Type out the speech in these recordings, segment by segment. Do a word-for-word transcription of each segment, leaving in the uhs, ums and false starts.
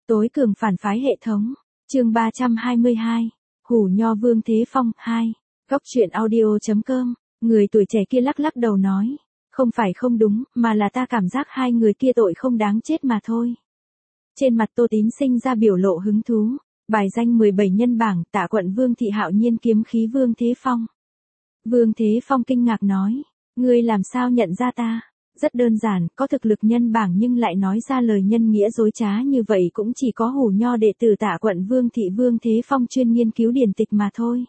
Tối cường phản phái hệ thống. Chương ba trăm hai mươi hai. Hủ nho Vương Thế Phong hai. Góc truyện audio chấm com. Người tuổi trẻ kia lắc lắc đầu nói, không phải không đúng, mà là ta cảm giác hai người kia tội không đáng chết mà thôi. Trên mặt Tô Tín sinh ra biểu lộ hứng thú. Bài danh mười bảy nhân bảng, Tạ quận Vương Thị Hạo Nhiên kiếm khí Vương Thế Phong. Vương Thế Phong kinh ngạc nói, ngươi làm sao nhận ra ta? Rất đơn giản, có thực lực nhân bảng nhưng lại nói ra lời nhân nghĩa dối trá như vậy cũng chỉ có hủ nho đệ tử Tạ quận Vương Thị Vương Thế Phong chuyên nghiên cứu điển tịch mà thôi.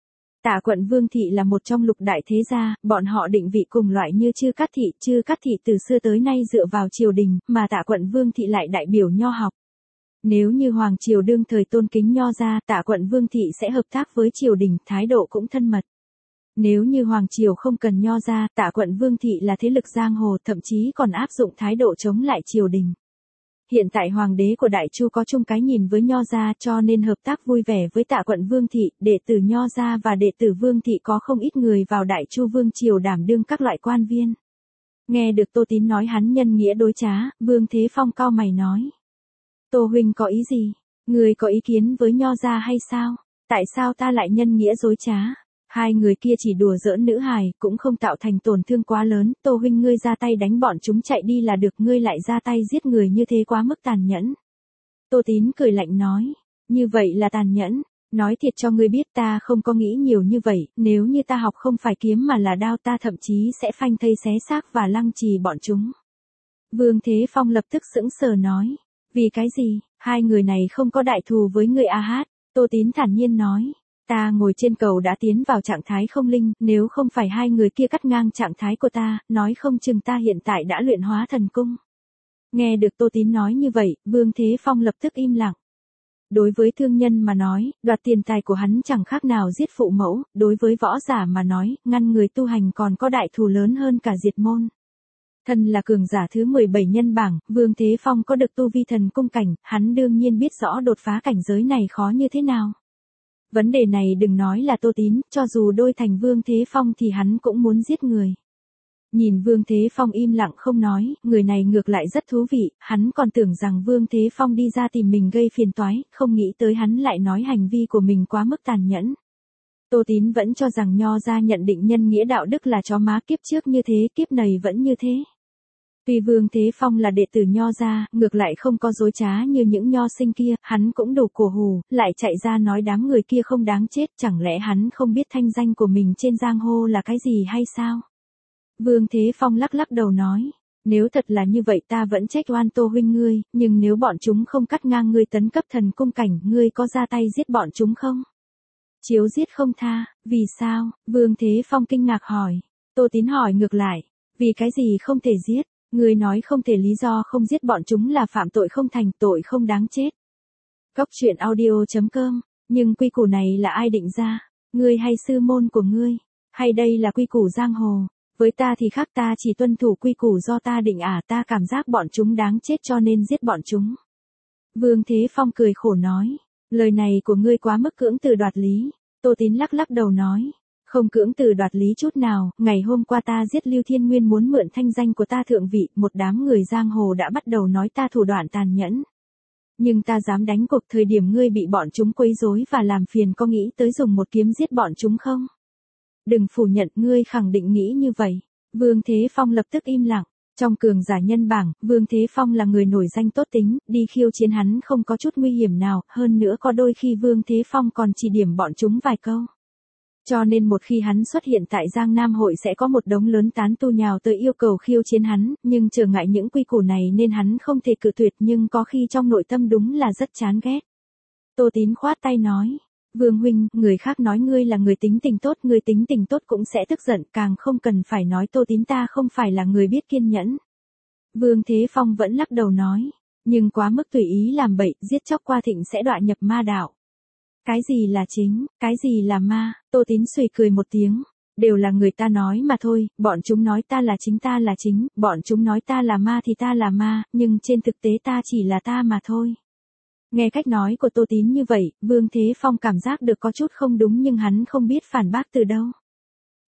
Tạ quận Vương Thị là một trong lục đại thế gia, bọn họ định vị cùng loại như Chư Cát Thị, Chư Cát Thị từ xưa tới nay dựa vào triều đình, mà Tạ quận Vương Thị lại đại biểu nho học. Nếu như Hoàng Triều đương thời tôn kính nho gia, Tạ quận Vương Thị sẽ hợp tác với triều đình, thái độ cũng thân mật. Nếu như Hoàng Triều không cần nho gia, Tạ quận Vương Thị là thế lực giang hồ, thậm chí còn áp dụng thái độ chống lại triều đình. Hiện tại Hoàng đế của Đại Chu có chung cái nhìn với nho gia cho nên hợp tác vui vẻ với Tạ quận Vương Thị, đệ tử nho gia và đệ tử Vương Thị có không ít người vào Đại Chu Vương Triều đảm đương các loại quan viên. Nghe được Tô Tín nói hắn nhân nghĩa đối trá, Vương Thế Phong cau mày nói. Tô huynh có ý gì? Người có ý kiến với nho gia hay sao? Tại sao ta lại nhân nghĩa dối trá? Hai người kia chỉ đùa giỡn nữ hài, cũng không tạo thành tổn thương quá lớn, Tô huynh ngươi ra tay đánh bọn chúng chạy đi là được, ngươi lại ra tay giết người như thế quá mức tàn nhẫn. Tô Tín cười lạnh nói, như vậy là tàn nhẫn, nói thiệt cho ngươi biết ta không có nghĩ nhiều như vậy, nếu như ta học không phải kiếm mà là đao ta thậm chí sẽ phanh thây xé xác và lăng trì bọn chúng. Vương Thế Phong lập tức sững sờ nói, vì cái gì, hai người này không có đại thù với người A Hát, Tô Tín thản nhiên nói. Ta ngồi trên cầu đã tiến vào trạng thái không linh, nếu không phải hai người kia cắt ngang trạng thái của ta, nói không chừng ta hiện tại đã luyện hóa thần cung. Nghe được Tô Tín nói như vậy, Vương Thế Phong lập tức im lặng. Đối với thương nhân mà nói, đoạt tiền tài của hắn chẳng khác nào giết phụ mẫu, đối với võ giả mà nói, ngăn người tu hành còn có đại thù lớn hơn cả diệt môn. Thân là cường giả thứ mười bảy nhân bảng, Vương Thế Phong có được tu vi thần cung cảnh, hắn đương nhiên biết rõ đột phá cảnh giới này khó như thế nào. Vấn đề này đừng nói là Tô Tín, cho dù đôi thành Vương Thế Phong thì hắn cũng muốn giết người. Nhìn Vương Thế Phong im lặng không nói, người này ngược lại rất thú vị, hắn còn tưởng rằng Vương Thế Phong đi ra tìm mình gây phiền toái, không nghĩ tới hắn lại nói hành vi của mình quá mức tàn nhẫn. Tô Tín vẫn cho rằng nho gia nhận định nhân nghĩa đạo đức là chó má, kiếp trước như thế, kiếp này vẫn như thế. Tuy Vương Thế Phong là đệ tử nho gia, ngược lại không có dối trá như những nho sinh kia, hắn cũng đủ cổ hù, lại chạy ra nói đám người kia không đáng chết, chẳng lẽ hắn không biết thanh danh của mình trên giang hồ là cái gì hay sao? Vương Thế Phong lắc lắc đầu nói, nếu thật là như vậy ta vẫn trách oan Tô huynh ngươi, nhưng nếu bọn chúng không cắt ngang ngươi tấn cấp thần cung cảnh, ngươi có ra tay giết bọn chúng không? Chiếu giết không tha, vì sao? Vương Thế Phong kinh ngạc hỏi. Tô Tín hỏi ngược lại, vì cái gì không thể giết? Ngươi nói không thể lý do không giết bọn chúng là phạm tội không thành, tội không đáng chết. Góc truyện audio chấm com, nhưng quy củ này là ai định ra? Ngươi hay sư môn của ngươi? Hay đây là quy củ giang hồ? Với ta thì khác, ta chỉ tuân thủ quy củ do ta định à, ta cảm giác bọn chúng đáng chết cho nên giết bọn chúng. Vương Thế Phong cười khổ nói, lời này của ngươi quá mức cưỡng từ đoạt lý. Tô Tín lắc lắc đầu nói. Không cưỡng từ đoạt lý chút nào, ngày hôm qua ta giết Lưu Thiên Nguyên muốn mượn thanh danh của ta thượng vị, một đám người giang hồ đã bắt đầu nói ta thủ đoạn tàn nhẫn. Nhưng ta dám đánh cuộc, thời điểm ngươi bị bọn chúng quấy rối và làm phiền có nghĩ tới dùng một kiếm giết bọn chúng không? Đừng phủ nhận, ngươi khẳng định nghĩ như vậy. Vương Thế Phong lập tức im lặng. Trong cường giả nhân bảng, Vương Thế Phong là người nổi danh tốt tính, đi khiêu chiến hắn không có chút nguy hiểm nào, hơn nữa có đôi khi Vương Thế Phong còn chỉ điểm bọn chúng vài câu. Cho nên một khi hắn xuất hiện tại Giang Nam hội sẽ có một đống lớn tán tu nhào tới yêu cầu khiêu chiến hắn, nhưng trở ngại những quy củ này nên hắn không thể cự tuyệt, nhưng có khi trong nội tâm đúng là rất chán ghét. Tô Tín khoát tay nói, Vương huynh, người khác nói ngươi là người tính tình tốt, người tính tình tốt cũng sẽ tức giận, càng không cần phải nói Tô Tín ta không phải là người biết kiên nhẫn. Vương Thế Phong vẫn lắc đầu nói, nhưng quá mức tùy ý làm bậy, giết chóc qua thịnh sẽ đọa nhập ma đạo. Cái gì là chính, cái gì là ma? Tô Tín sùi cười một tiếng, đều là người ta nói mà thôi, bọn chúng nói ta là chính ta là chính, bọn chúng nói ta là ma thì ta là ma, nhưng trên thực tế ta chỉ là ta mà thôi. Nghe cách nói của Tô Tín như vậy, Vương Thế Phong cảm giác được có chút không đúng nhưng hắn không biết phản bác từ đâu.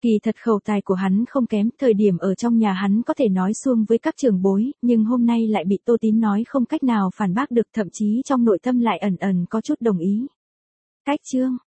Kỳ thật khẩu tài của hắn không kém, thời điểm ở trong nhà hắn có thể nói suông với các trưởng bối, nhưng hôm nay lại bị Tô Tín nói không cách nào phản bác được, thậm chí trong nội tâm lại ẩn ẩn có chút đồng ý. Cách chương